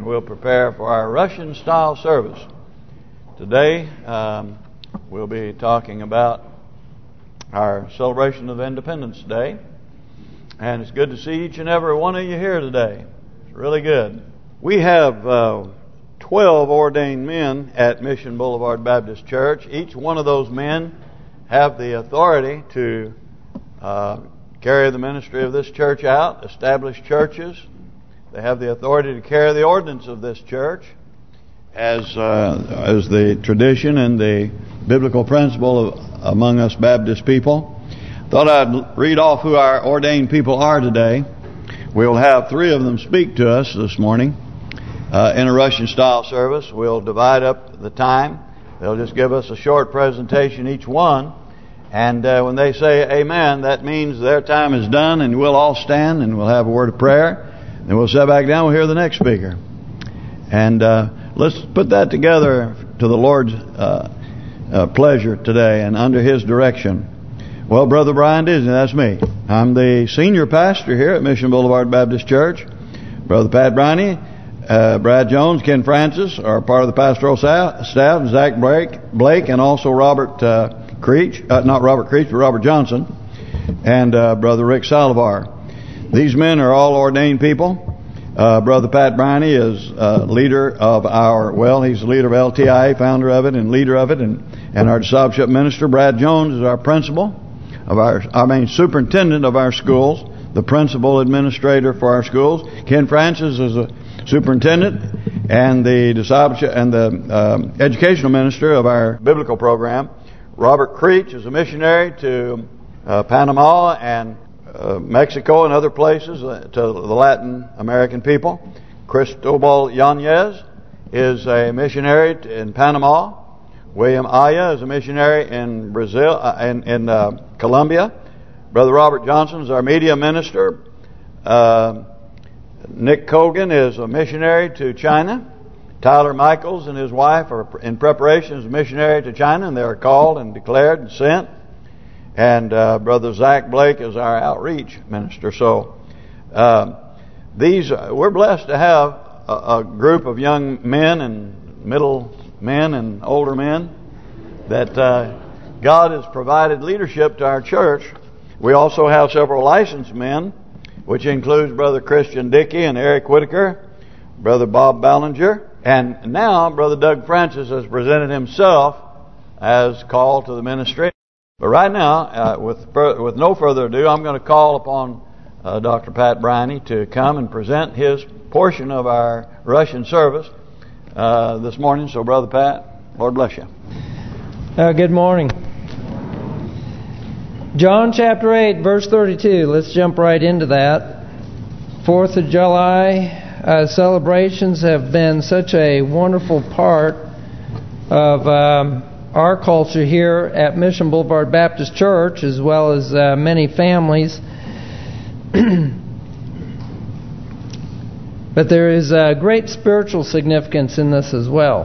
we'll prepare for our Russian-style service. Today, we'll be talking about our celebration of Independence Day. And it's good to see each and every one of you here today. It's really good. We have 12 ordained men at Mission Boulevard Baptist Church. Each one of those men have the authority to carry the ministry of this church out, establish churches. They have the authority to carry the ordinance of this church as the tradition and the biblical principle among us Baptist people. Thought I'd read off who our ordained people are today. We'll have 3 of them speak to us this morning in a Russian-style service. We'll divide up the time. They'll just give us a short presentation each one. And when they say amen, that means their time is done, and we'll all stand and we'll have a word of prayer. Then we'll sit back down, we'll hear the next speaker. And let's put that together to the Lord's pleasure today and under His direction. Well, Brother Brian Disney, that's me. I'm the senior pastor here at Mission Boulevard Baptist Church. Brother Pat Briney, Brad Jones, Ken Francis are part of the pastoral staff. Zach Blake, and also Robert Creech, not Robert Creech, but Robert Johnson, and Brother Rick Salivar. These men are all ordained people. Brother Pat Briney is leader of he's the leader of LTI, founder of it and leader of it, and our discipleship minister. Brad Jones is our principal of superintendent of our schools, the principal administrator for our schools. Ken Francis is a superintendent and the discipleship and the educational minister of our biblical program. Robert Creech is a missionary to Panama and Mexico and other places, to the Latin American people. Cristobal Yanez is a missionary in Panama. William Aya is a missionary in Brazil, in Colombia. Brother Robert Johnson is our media minister. Nick Cogan is a missionary to China. Tyler Michaels and his wife are in preparation as a missionary to China, and they are called and declared and sent. And Brother Zach Blake is our outreach minister. So we're blessed to have a group of young men and middle men and older men that God has provided leadership to our church. We also have several licensed men, which includes Brother Christian Dickey and Eric Whitaker, Brother Bob Ballinger. And now Brother Doug Francis has presented himself as called to the ministry. But right now, with no further ado, I'm going to call upon Dr. Pat Briney to come and present his portion of our Russian service this morning. So, Brother Pat, Lord bless you. Good morning. John chapter 8, verse 32. Let's jump right into that. 4th of July celebrations have been such a wonderful part of our culture here at Mission Boulevard Baptist Church, as well as many families. But there is great spiritual significance in this as well.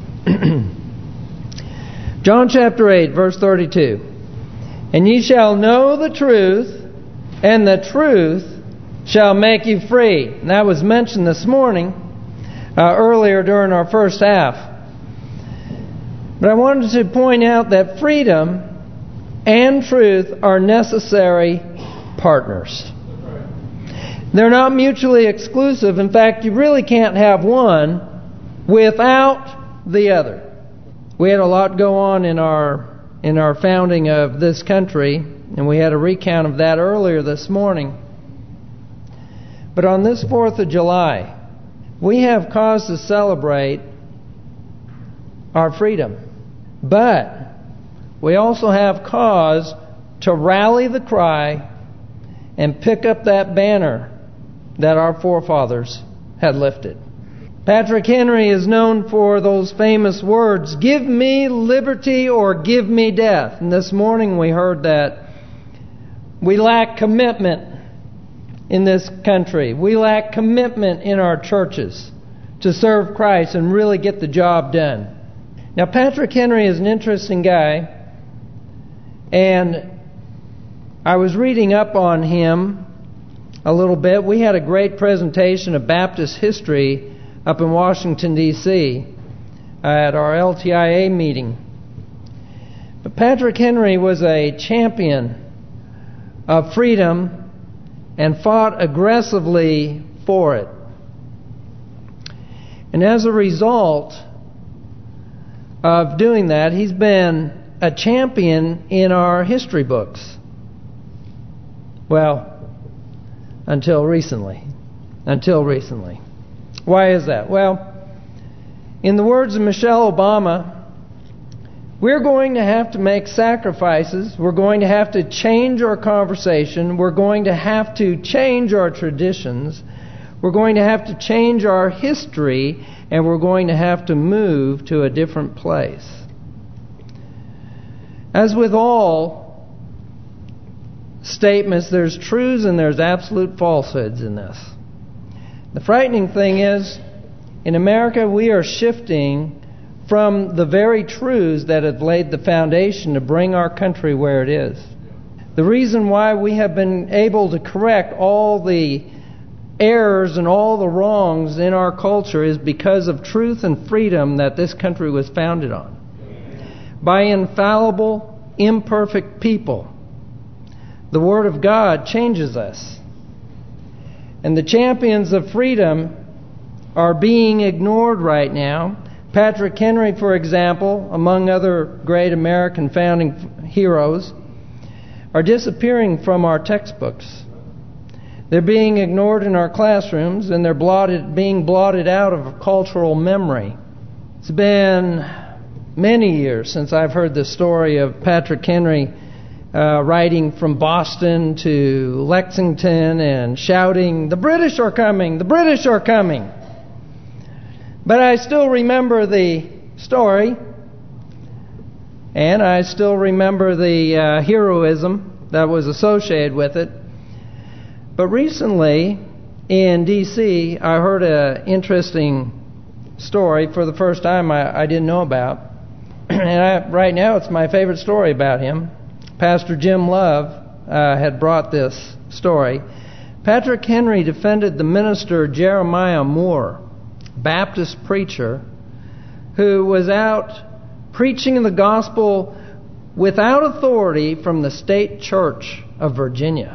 John chapter 8, verse 32. And ye shall know the truth, and the truth shall make you free. And that was mentioned this morning, earlier during our first half. But I wanted to point out that freedom and truth are necessary partners. They're not mutually exclusive. In fact, you really can't have one without the other. We had a lot go on in our founding of this country, and we had a recount of that earlier this morning. But on this 4th of July, we have cause to celebrate our freedom. But we also have cause to rally the cry and pick up that banner that our forefathers had lifted. Patrick Henry is known for those famous words, "Give me liberty or give me death." And this morning we heard that we lack commitment in this country. We lack commitment in our churches to serve Christ and really get the job done. Now, Patrick Henry is an interesting guy, and I was reading up on him a little bit. We had a great presentation of Baptist history up in Washington, D.C. at our LTIA meeting. But Patrick Henry was a champion of freedom and fought aggressively for it. And as a result of doing that, he's been a champion in our history books. Well, until recently. Why is that? Well, in the words of Michelle Obama, we're going to have to make sacrifices. We're going to have to change our conversation. We're going to have to change our traditions. We're going to have to change our history, and we're going to have to move to a different place. As with all statements, there's truths and there's absolute falsehoods in this. The frightening thing is, in America, we are shifting from the very truths that have laid the foundation to bring our country where it is. The reason why we have been able to correct all the errors and all the wrongs in our culture is because of truth and freedom that this country was founded on. By infallible, imperfect people. The Word of God changes us. And the champions of freedom are being ignored right now. Patrick Henry, for example, among other great American founding heroes, are disappearing from our textbooks. They're being ignored in our classrooms, and they're being blotted out of cultural memory. It's been many years since I've heard the story of Patrick Henry riding from Boston to Lexington and shouting, "The British are coming! The British are coming!" But I still remember the story, and I still remember the heroism that was associated with it. But recently, in D.C., I heard an interesting story for the first time I didn't know about. And right now, it's my favorite story about him. Pastor Jim Love had brought this story. Patrick Henry defended the minister Jeremiah Moore, Baptist preacher, who was out preaching the gospel without authority from the state church of Virginia.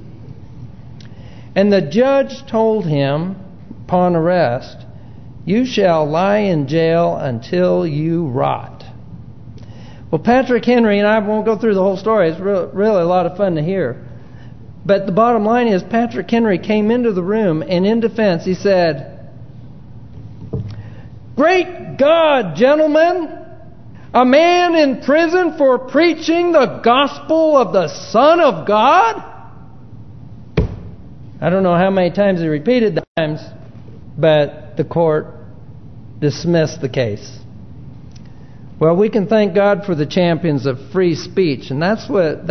And the judge told him, upon arrest, "You shall lie in jail until you rot." Well, Patrick Henry, and I won't go through the whole story, it's really a lot of fun to hear. But the bottom line is, Patrick Henry came into the room, and in defense he said, "Great God, gentlemen, a man in prison for preaching the gospel of the Son of God?" I don't know how many times he repeated that, but the court dismissed the case. Well, we can thank God for the champions of free speech, and that's what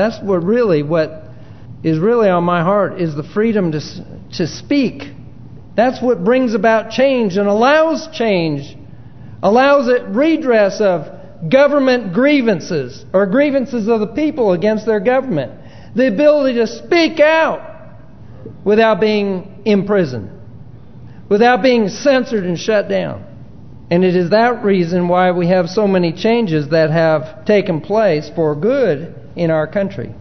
is really on my heart, is the freedom to speak. That's what brings about change and allows it redress of government grievances or grievances of the people against their government. The ability to speak out without being imprisoned, without being censored and shut down. And it is that reason why we have so many changes that have taken place for good in our country.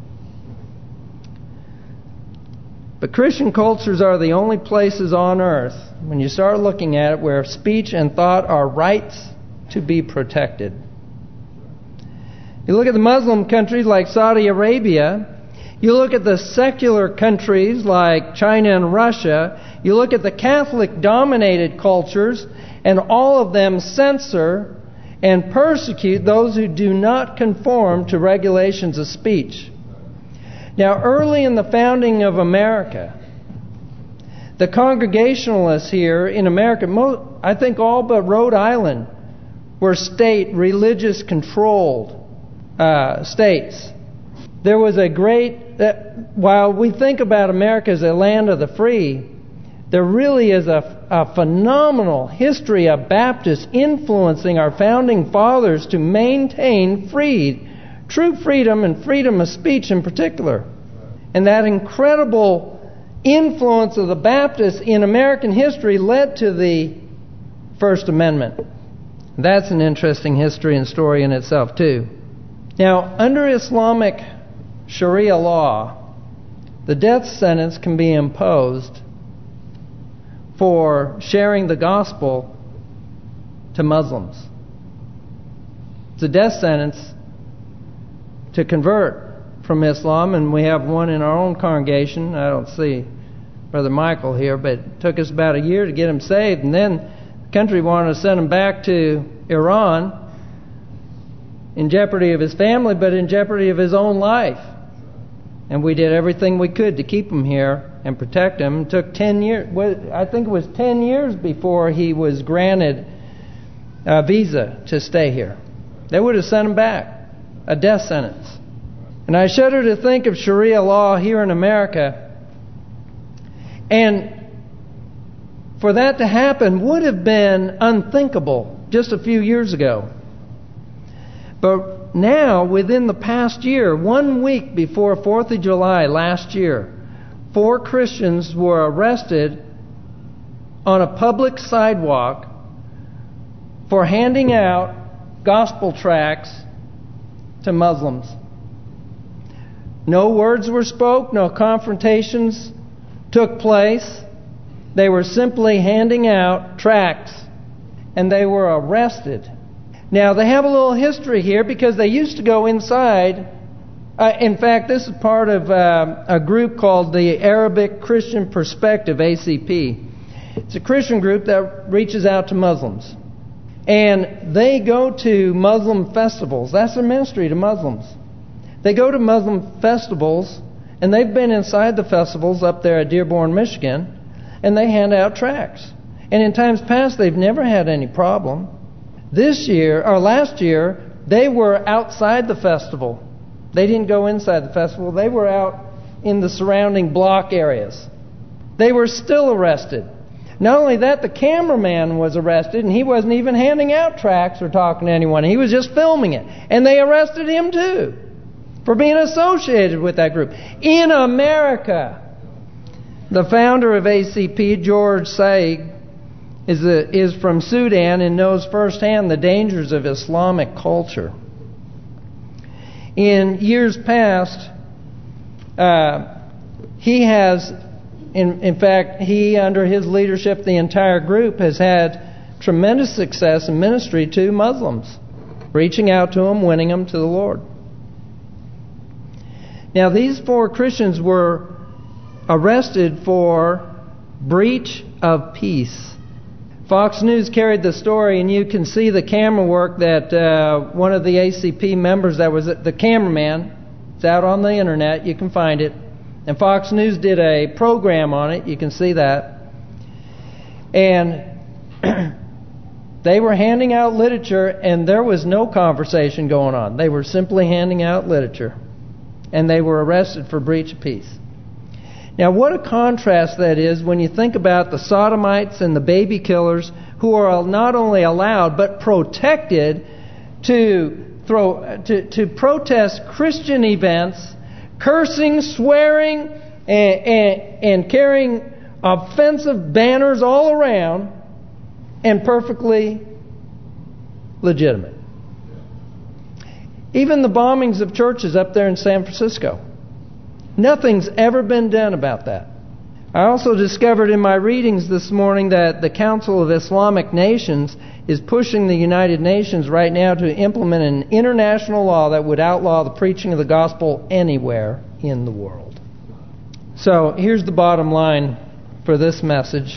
But Christian cultures are the only places on earth, when you start looking at it, where speech and thought are rights to be protected. You look at the Muslim countries like Saudi Arabia. You look at the secular countries like China and Russia. You look at the Catholic-dominated cultures, and all of them censor and persecute those who do not conform to regulations of speech. Now, early in the founding of America, the Congregationalists here in America, I think all but Rhode Island, were state religious controlled states. There was a great, while we think about America as a land of the free, there really is a phenomenal history of Baptists influencing our founding fathers to maintain true freedom and freedom of speech in particular. And that incredible influence of the Baptists in American history led to the First Amendment. That's an interesting history and story in itself too. Now, under Islamic Sharia law, the death sentence can be imposed for sharing the gospel to Muslims. It's a death sentence to convert from Islam, and we have one in our own congregation. I don't see Brother Michael here, but it took us about a year to get him saved, and then the country wanted to send him back to Iran in jeopardy of his family, but in jeopardy of his own life. And we did everything we could to keep him here and protect him. It took 10 years. I think it was 10 years before he was granted a visa to stay here. They would have sent him back, a death sentence. And I shudder to think of Sharia law here in America. And for that to happen would have been unthinkable just a few years ago. But now, within the past year, 1 week before 4th of July last year, 4 Christians were arrested on a public sidewalk for handing out gospel tracts to Muslims. No words were spoke, no confrontations took place. They were simply handing out tracts, and they were arrested. Now, they have a little history here because they used to go inside. In fact, this is part of a group called the Arabic Christian Perspective, ACP. It's a Christian group that reaches out to Muslims. And they go to Muslim festivals. That's their ministry to Muslims. They go to Muslim festivals, and they've been inside the festivals up there at Dearborn, Michigan, and they hand out tracts. And in times past, they've never had any problem. This year, or last year, they were outside the festival. They didn't go inside the festival. They were out in the surrounding block areas. They were still arrested. Not only that, the cameraman was arrested, and he wasn't even handing out tracts or talking to anyone. He was just filming it. And they arrested him too for being associated with that group. In America, the founder of ACP, George Saig, is from Sudan and knows firsthand the dangers of Islamic culture. In years past, he has, in fact, he, under his leadership, the entire group has had tremendous success in ministry to Muslims, reaching out to them, winning them to the Lord. Now, these 4 Christians were arrested for breach of peace. Fox News carried the story, and you can see the camera work that one of the ACP members, that was the cameraman, it's out on the internet, you can find it. And Fox News did a program on it, you can see that. And they were handing out literature, and there was no conversation going on. They were simply handing out literature. And they were arrested for breach of peace. Now, what a contrast that is when you think about the sodomites and the baby killers who are not only allowed but protected to protest Christian events, cursing, swearing, and carrying offensive banners all around, and perfectly legitimate. Even the bombings of churches up there in San Francisco. Nothing's ever been done about that. I also discovered in my readings this morning that the Council of Islamic Nations is pushing the United Nations right now to implement an international law that would outlaw the preaching of the gospel anywhere in the world. So here's the bottom line for this message.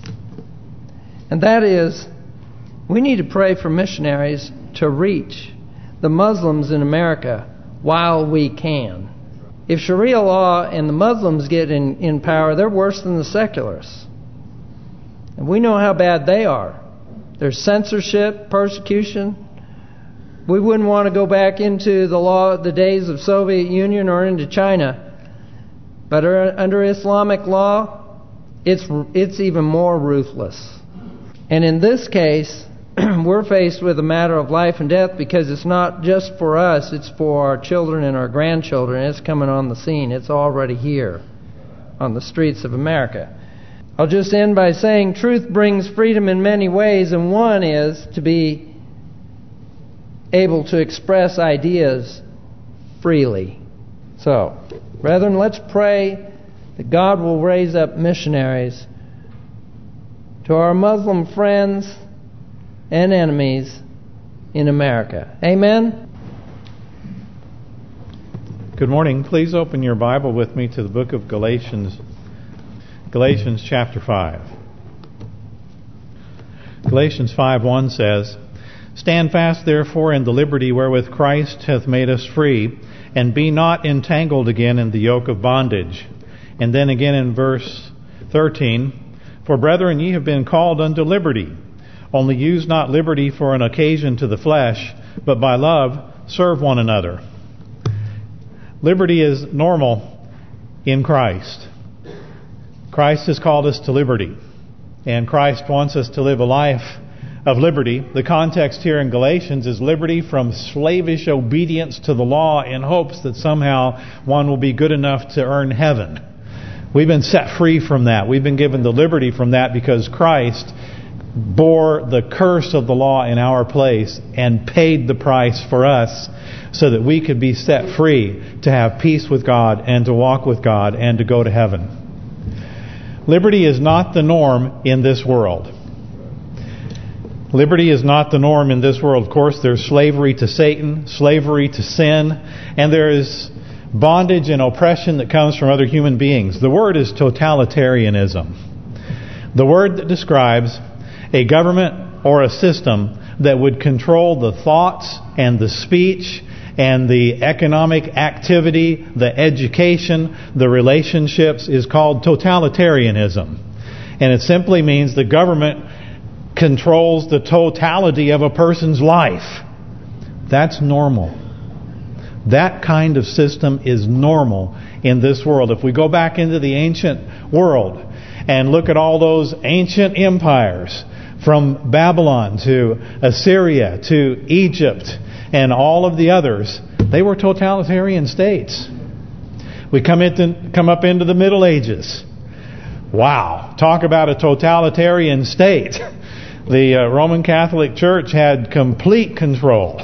And that is, we need to pray for missionaries to reach the Muslims in America while we can. If Sharia law and the Muslims get in power, they're worse than the secularists. And we know how bad they are. There's censorship, persecution. We wouldn't want to go back into the days of Soviet Union or into China. But under Islamic law, it's even more ruthless. And in this case, we're faced with a matter of life and death, because it's not just for us, it's for our children and our grandchildren. It's coming on the scene. It's already here on the streets of America. I'll just end by saying truth brings freedom in many ways, and one is to be able to express ideas freely. So, brethren, let's pray that God will raise up missionaries to our Muslim friends and enemies in America. Amen? Good morning. Please open your Bible with me to the book of Galatians. Galatians chapter 5. Galatians 5:1 says, "Stand fast therefore in the liberty wherewith Christ hath made us free, and be not entangled again in the yoke of bondage." And then again in verse 13, "For brethren, ye have been called unto liberty. Only use not liberty for an occasion to the flesh, but by love serve one another." Liberty is normal in Christ. Christ has called us to liberty, and Christ wants us to live a life of liberty. The context here in Galatians is liberty from slavish obedience to the law in hopes that somehow one will be good enough to earn heaven. We've been set free from that. We've been given the liberty from that because Christ bore the curse of the law in our place and paid the price for us so that we could be set free to have peace with God and to walk with God and to go to heaven. Liberty is not the norm in this world. Liberty is not the norm in this world. Of course, there's slavery to Satan, slavery to sin, and there is bondage and oppression that comes from other human beings. The word is totalitarianism. The word that describes a government or a system that would control the thoughts and the speech and the economic activity, the education, the relationships is called totalitarianism. And it simply means the government controls the totality of a person's life. That's normal. That kind of system is normal in this world. If we go back into the ancient world and look at all those ancient empires, from Babylon to Assyria to Egypt and all of the others, they were totalitarian states. We come up into the Middle Ages. Wow, talk about a totalitarian state. The Roman Catholic Church had complete control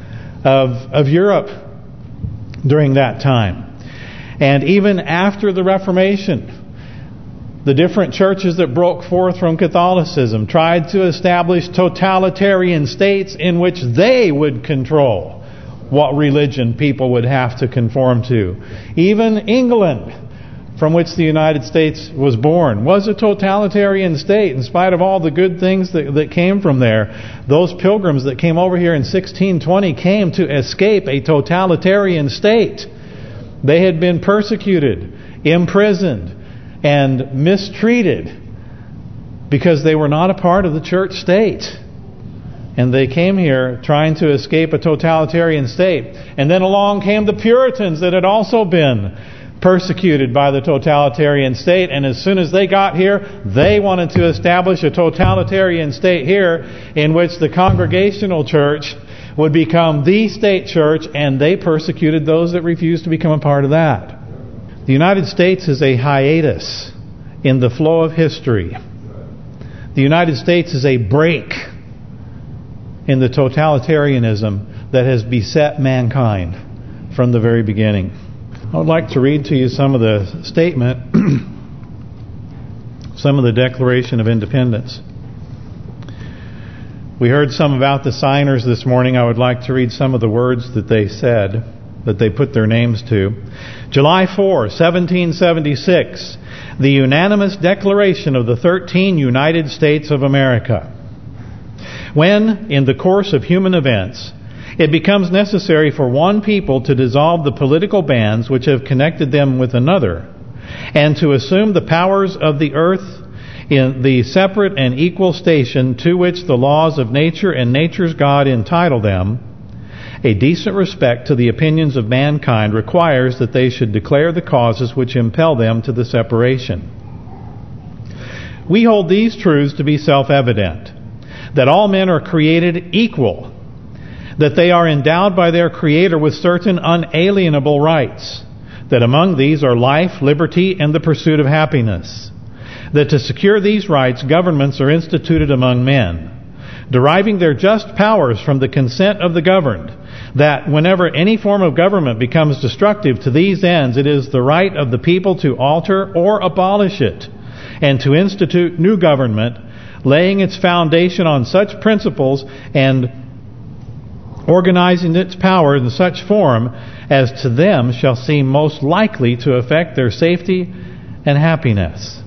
of Europe during that time. And even after the Reformation, the different churches that broke forth from Catholicism tried to establish totalitarian states in which they would control what religion people would have to conform to. Even England, from which the United States was born, was a totalitarian state in spite of all the good things that came from there. Those pilgrims that came over here in 1620 came to escape a totalitarian state. They had been persecuted, imprisoned, and mistreated because they were not a part of the church state. And they came here trying to escape a totalitarian state. And then along came the Puritans that had also been persecuted by the totalitarian state. And as soon as they got here, they wanted to establish a totalitarian state here in which the Congregational Church would become the state church, and they persecuted those that refused to become a part of that. The United States is a hiatus in the flow of history. The United States is a break in the totalitarianism that has beset mankind from the very beginning. I would like to read to you some of the statement, some of the Declaration of Independence. We heard some about the signers this morning. I would like to read some of the words that they said, that they put their names to. July 4, 1776, the unanimous declaration of the 13 United States of America. When, in the course of human events, it becomes necessary for one people to dissolve the political bands which have connected them with another, and to assume the powers of the earth in the separate and equal station to which the laws of nature and nature's God entitle them, a decent respect to the opinions of mankind requires that they should declare the causes which impel them to the separation. We hold these truths to be self-evident, that all men are created equal, that they are endowed by their Creator with certain unalienable rights, that among these are life, liberty, and the pursuit of happiness, that to secure these rights, governments are instituted among men, deriving their just powers from the consent of the governed, that whenever any form of government becomes destructive to these ends, it is the right of the people to alter or abolish it, and to institute new government, laying its foundation on such principles and organizing its power in such form as to them shall seem most likely to affect their safety and happiness.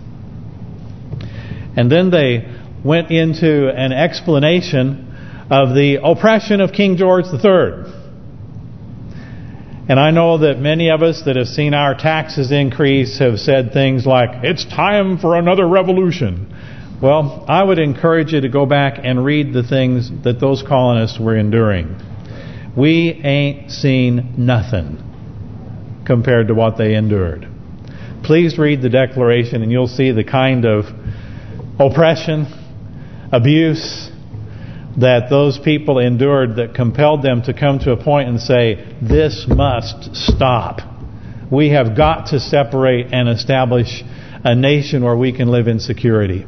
And then they went into an explanation of the oppression of King George III. And I know that many of us that have seen our taxes increase have said things like, it's time for another revolution. Well, I would encourage you to go back and read the things that those colonists were enduring. We ain't seen nothing compared to what they endured. Please read the Declaration and you'll see the kind of oppression, abuse that those people endured that compelled them to come to a point and say, this must stop. We have got to separate and establish a nation where we can live in security.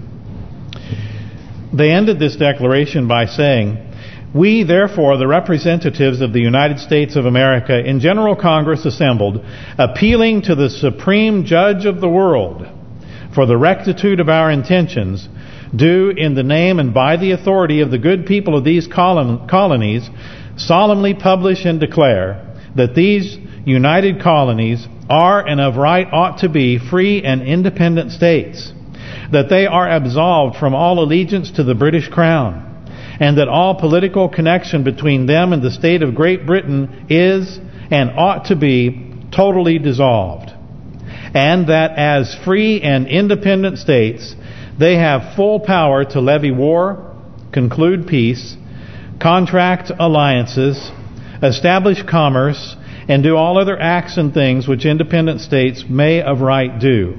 They ended this declaration by saying, we, therefore, the representatives of the United States of America in General Congress assembled, appealing to the Supreme Judge of the world for the rectitude of our intentions, do in the name and by the authority of the good people of these colonies solemnly publish and declare that these united colonies are and of right ought to be free and independent states, that they are absolved from all allegiance to the British Crown, and that all political connection between them and the state of Great Britain is and ought to be totally dissolved, and that as free and independent states they have full power to levy war, conclude peace, contract alliances, establish commerce, and do all other acts and things which independent states may of right do.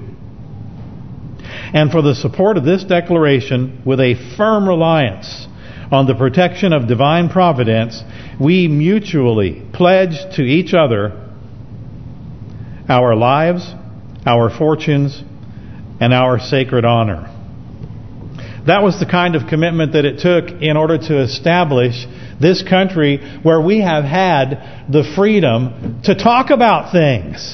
And for the support of this declaration, with a firm reliance on the protection of divine providence, we mutually pledge to each other our lives, our fortunes, and our sacred honor. That was the kind of commitment that it took in order to establish this country where we have had the freedom to talk about things.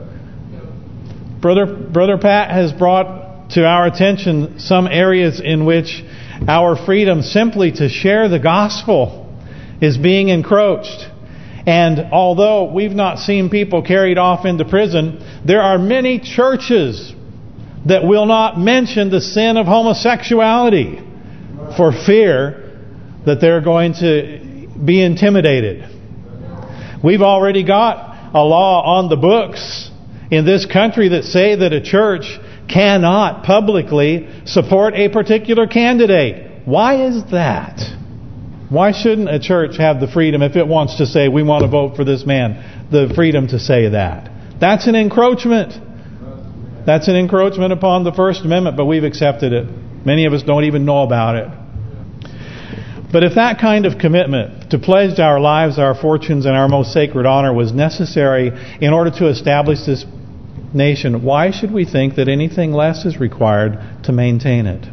Brother Pat has brought to our attention some areas in which our freedom simply to share the gospel is being encroached. And although we've not seen people carried off into prison, there are many churches that will not mention the sin of homosexuality for fear that they're going to be intimidated. We've already got a law on the books in this country that say that a church cannot publicly support a particular candidate. Why is that? Why shouldn't a church have the freedom, if it wants to say, we want to vote for this man, the freedom to say that? That's an encroachment. That's an encroachment upon the First Amendment, but we've accepted it. Many of us don't even know about it. But if that kind of commitment to pledge our lives, our fortunes, and our most sacred honor was necessary in order to establish this nation, why should we think that anything less is required to maintain it?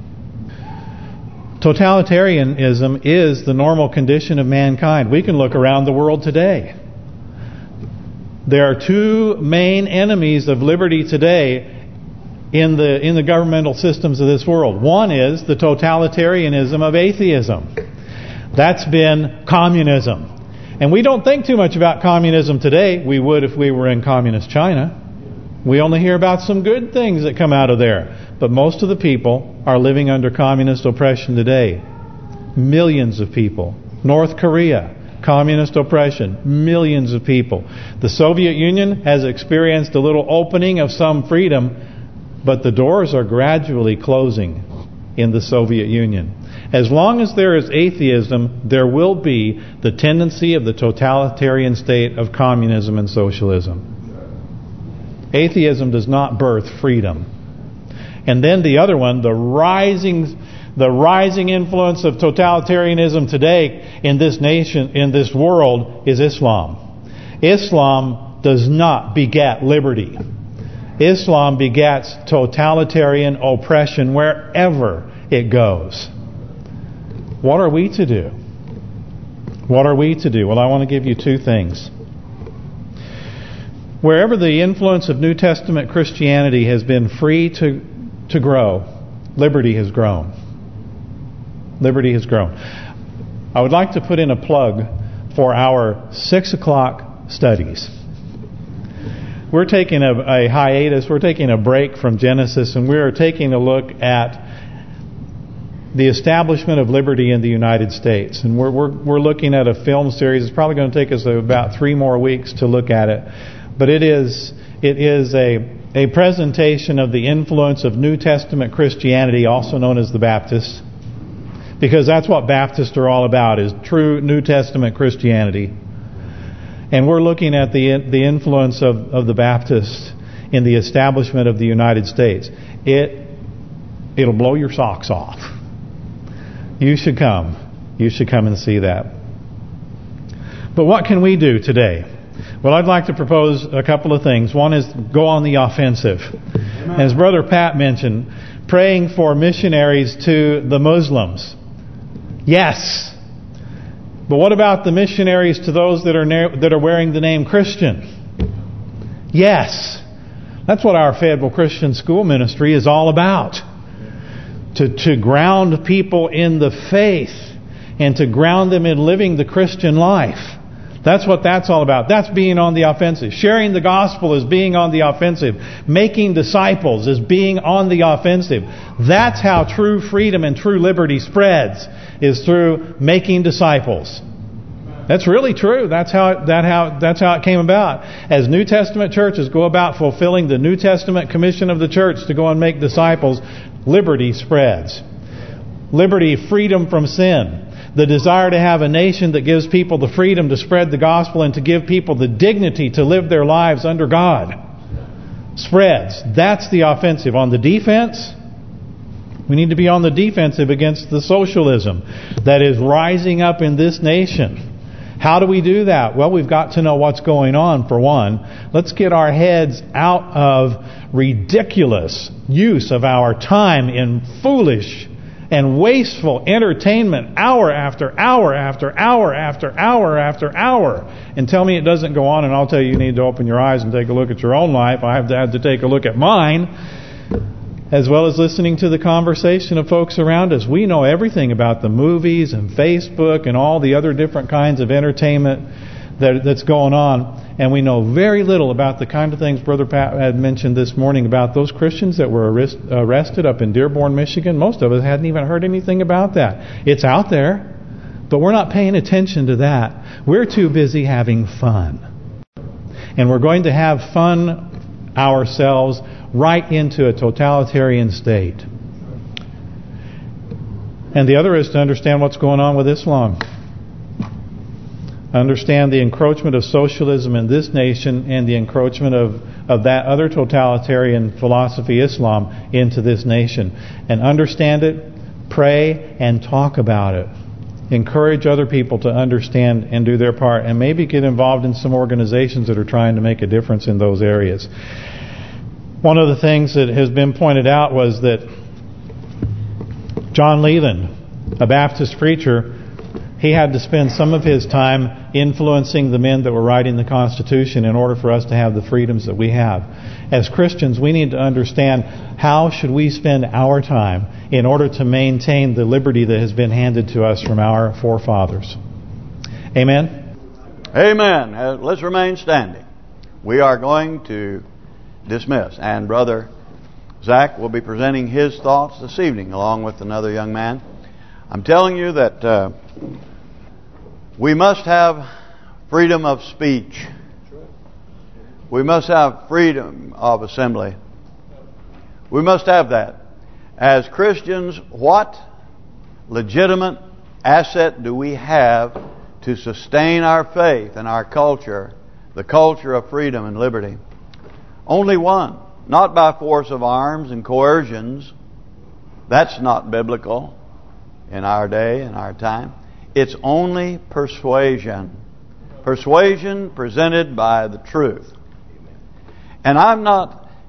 Totalitarianism is the normal condition of mankind. We can look around the world today. There are two main enemies of liberty today in the governmental systems of this world. One is the totalitarianism of atheism. That's been communism. And we don't think too much about communism today. We would if we were in communist China. We only hear about some good things that come out of there. But most of the people are living under communist oppression today. Millions of people. North Korea, communist oppression. Millions of people. The Soviet Union has experienced a little opening of some freedom, but the doors are gradually closing in the Soviet Union. As long as there is atheism, there will be the tendency of the totalitarian state of communism and socialism. Atheism does not birth freedom. And then the other one, the rising influence of totalitarianism today in this nation, in this world, is Islam. Islam does not beget liberty. Islam begets totalitarian oppression wherever it goes. What are we to do? What are we to do? Well, I want to give you two things. Wherever the influence of New Testament Christianity has been free to grow, liberty has grown. Liberty has grown. I would like to put in a plug for our 6 o'clock studies. We're taking a hiatus. We're taking a break from Genesis, and we're taking a look at the establishment of liberty in the United States. And we're looking at a film series. It's probably going to take us about 3 more weeks to look at it. But it is a presentation of the influence of New Testament Christianity, also known as the Baptists. Because that's what Baptists are all about, is true New Testament Christianity. And we're looking at the influence of the Baptists in the establishment of the United States. It'll blow your socks off. You should come. You should come and see that. But what can we do today? Well, I'd like to propose a couple of things. One is go on the offensive. Amen. As Brother Pat mentioned, praying for missionaries to the Muslims. Yes. But what about the missionaries to those that are wearing the name Christian? Yes. That's what our Fayetteville Christian School Ministry is all about. To ground people in the faith and to ground them in living the Christian life. That's what that's all about. That's being on the offensive. Sharing the gospel is being on the offensive. Making disciples is being on the offensive. That's how true freedom and true liberty spreads, is through making disciples. That's really true. That's how it came about. As New Testament churches go about fulfilling the New Testament commission of the church to go and make disciples, liberty spreads. Liberty, freedom from sin. The desire to have a nation that gives people the freedom to spread the gospel and to give people the dignity to live their lives under God spreads. That's the offensive. On the defense, we need to be on the defensive against the socialism that is rising up in this nation. How do we do that? Well, we've got to know what's going on, for one. Let's get our heads out of ridiculous use of our time in foolish and wasteful entertainment, hour after hour after hour after hour after hour. And tell me it doesn't go on, and I'll tell you need to open your eyes and take a look at your own life. I have to take a look at mine, as well as listening to the conversation of folks around us. We know everything about the movies and Facebook and all the other different kinds of entertainment that's going on. And we know very little about the kind of things Brother Pat had mentioned this morning about those Christians that were arrested up in Dearborn, Michigan. Most of us hadn't even heard anything about that. It's out there, but we're not paying attention to that. We're too busy having fun. And we're going to have fun ourselves right into a totalitarian state. And the other is to understand what's going on with Islam. Understand the encroachment of socialism in this nation and the encroachment of that other totalitarian philosophy, Islam, into this nation. And understand it, pray, and talk about it. Encourage other people to understand and do their part, and maybe get involved in some organizations that are trying to make a difference in those areas. One of the things that has been pointed out was that John Leland, a Baptist preacher, he had to spend some of his time influencing the men that were writing the Constitution in order for us to have the freedoms that we have. As Christians, we need to understand how should we spend our time in order to maintain the liberty that has been handed to us from our forefathers. Amen? Amen. Let's remain standing. We are going to dismiss. And Brother Zach will be presenting his thoughts this evening along with another young man. I'm telling you that we must have freedom of speech. We must have freedom of assembly. We must have that. As Christians, what legitimate asset do we have to sustain our faith and our culture, the culture of freedom and liberty? Only one. Not by force of arms and coercions. That's not biblical in our day, in our time. It's only persuasion. Persuasion presented by the truth. And I'm not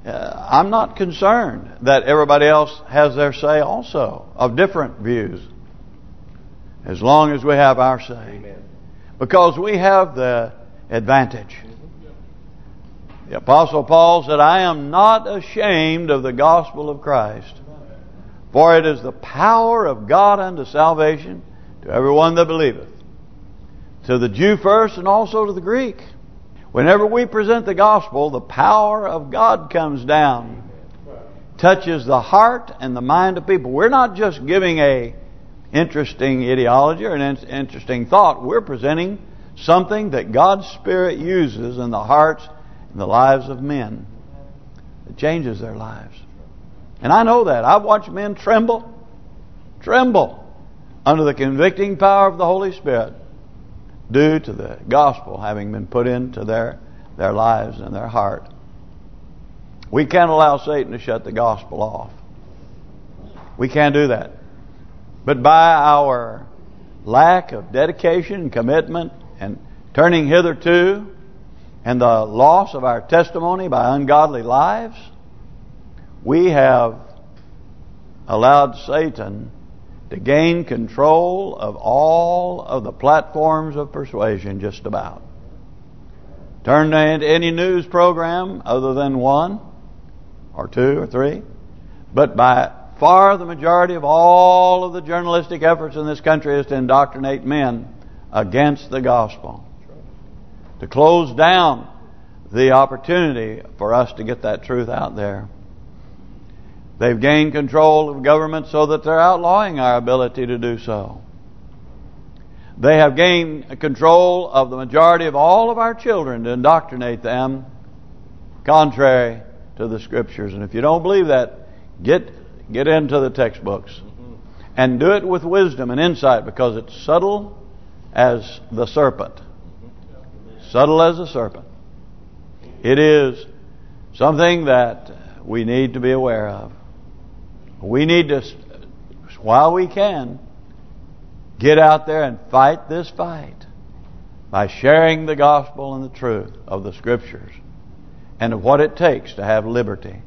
I'm not concerned that everybody else has their say also, of different views, as long as we have our say. Amen. Because we have the advantage. The Apostle Paul said, I am not ashamed of the gospel of Christ, for it is the power of God unto salvation to everyone that believeth, to the Jew first and also to the Greek. Whenever we present the gospel, the power of God comes down, touches the heart and the mind of people. We're not just giving a interesting ideology or an interesting thought. We're presenting something that God's Spirit uses in the hearts and the lives of men. It changes their lives. And I know that. I've watched men tremble under the convicting power of the Holy Spirit, due to the gospel having been put into their lives and their heart. We can't allow Satan to shut the gospel off. We can't do that. But by our lack of dedication and commitment and turning hitherto, and the loss of our testimony by ungodly lives, we have allowed Satan to gain control of all of the platforms of persuasion, just about. Turn to any news program other than one or two or three, but by far the majority of all of the journalistic efforts in this country is to indoctrinate men against the gospel, to close down the opportunity for us to get that truth out there. They've gained control of government so that they're outlawing our ability to do so. They have gained control of the majority of all of our children to indoctrinate them contrary to the Scriptures. And if you don't believe that, get into the textbooks and do it with wisdom and insight, because it's subtle as the serpent. Subtle as a serpent. It is something that we need to be aware of. We need to, while we can, get out there and fight this fight by sharing the gospel and the truth of the Scriptures and of what it takes to have liberty.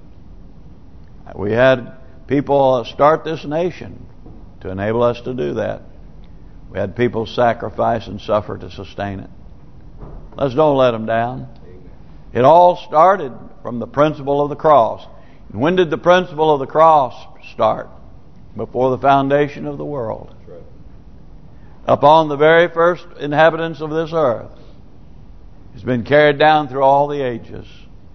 We had people start this nation to enable us to do that. We had people sacrifice and suffer to sustain it. Let's don't let them down. It all started from the principle of the cross. And when did the principle of the cross start? Before the foundation of the world. That's right. Upon the very first inhabitants of this earth. It's been carried down through all the ages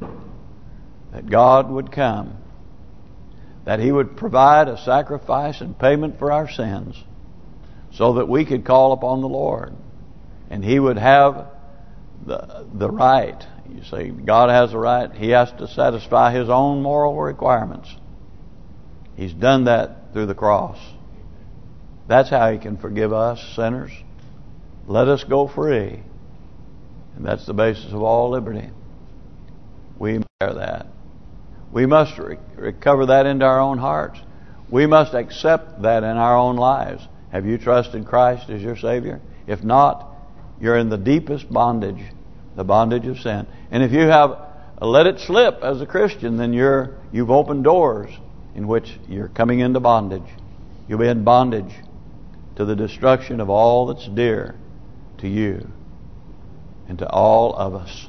that God would come, that He would provide a sacrifice and payment for our sins, so that we could call upon the Lord, and He would have the right. You say God has a right. He has to satisfy His own moral requirements. He's done that through the cross. That's how He can forgive us sinners. Let us go free. And that's the basis of all liberty. We must bear that. We must recover that into our own hearts. We must accept that in our own lives. Have you trusted Christ as your Savior? If not, you're in the deepest bondage, the bondage of sin. And if you have let it slip as a Christian, then you've opened doors in which you're coming into bondage. You'll be in bondage to the destruction of all that's dear to you and to all of us.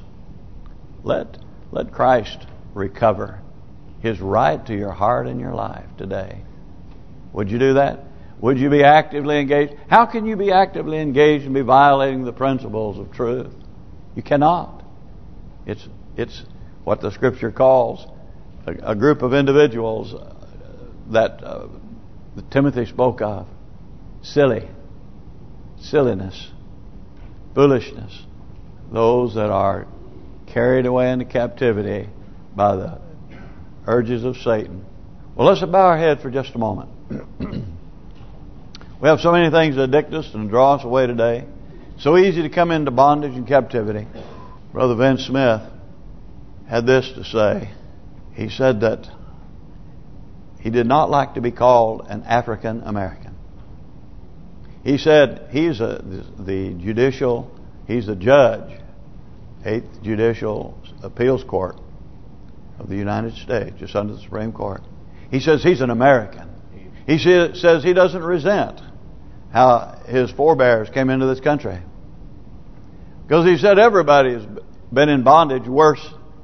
Let Christ recover His right to your heart and your life today. Would you do that? Would you be actively engaged? How can you be actively engaged and be violating the principles of truth? You cannot. It's what the Scripture calls a group of individuals that Timothy spoke of. Silliness, foolishness. Those that are carried away into captivity by the urges of Satan. Well, let's bow our head for just a moment. We have so many things that addict us and draw us away today. So easy to come into bondage and captivity. Brother Vince Smith had this to say. He said that he did not like to be called an African American. He said he's the judge, 8th Judicial Appeals Court, of the United States, just under the Supreme Court. He says he's an American. He says he doesn't resent how his forebears came into this country. Because he said everybody has been in bondage worse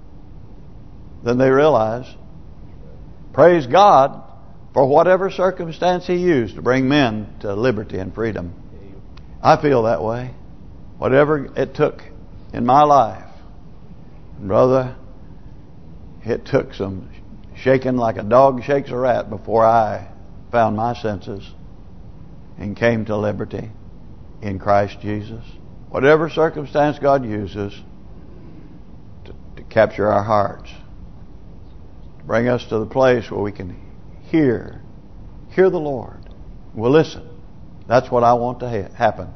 than they realize. Praise God for whatever circumstance He used to bring men to liberty and freedom. I feel that way. Whatever it took in my life, brother, it took some shaking like a dog shakes a rat before I found my senses and came to liberty in Christ Jesus. Whatever circumstance God uses to capture our hearts, to bring us to the place where we can hear the Lord. We'll listen. That's what I want to happen.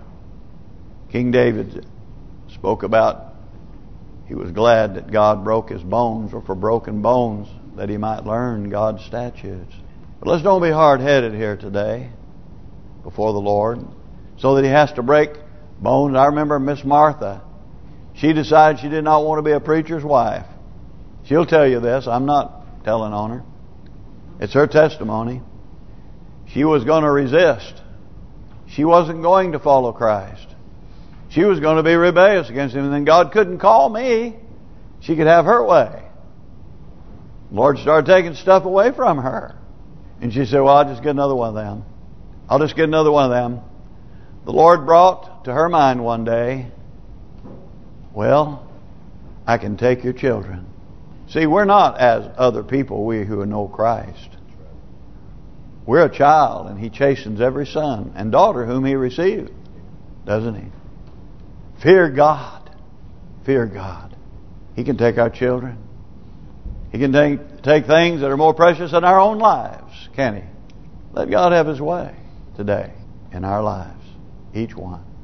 King David spoke about he was glad that God broke his bones, or for broken bones that he might learn God's statutes. But let's don't be hard-headed here today before the Lord, so that He has to break bones. I remember Miss Martha. She decided she did not want to be a preacher's wife. She'll tell you this. I'm not telling on her. It's her testimony. She was going to resist. She wasn't going to follow Christ. She was going to be rebellious against Him. And then God couldn't call me. She could have her way. The Lord started taking stuff away from her. And she said, well, I'll just get another one of them. I'll just get another one of them. The Lord brought to her mind one day, well, I can take your children. See, we're not as other people, we who know Christ. We're a child, and He chastens every son and daughter whom He received, doesn't He? Fear God. Fear God. He can take our children. He can take things that are more precious than our own lives, can He? Let God have His way today in our lives, each one.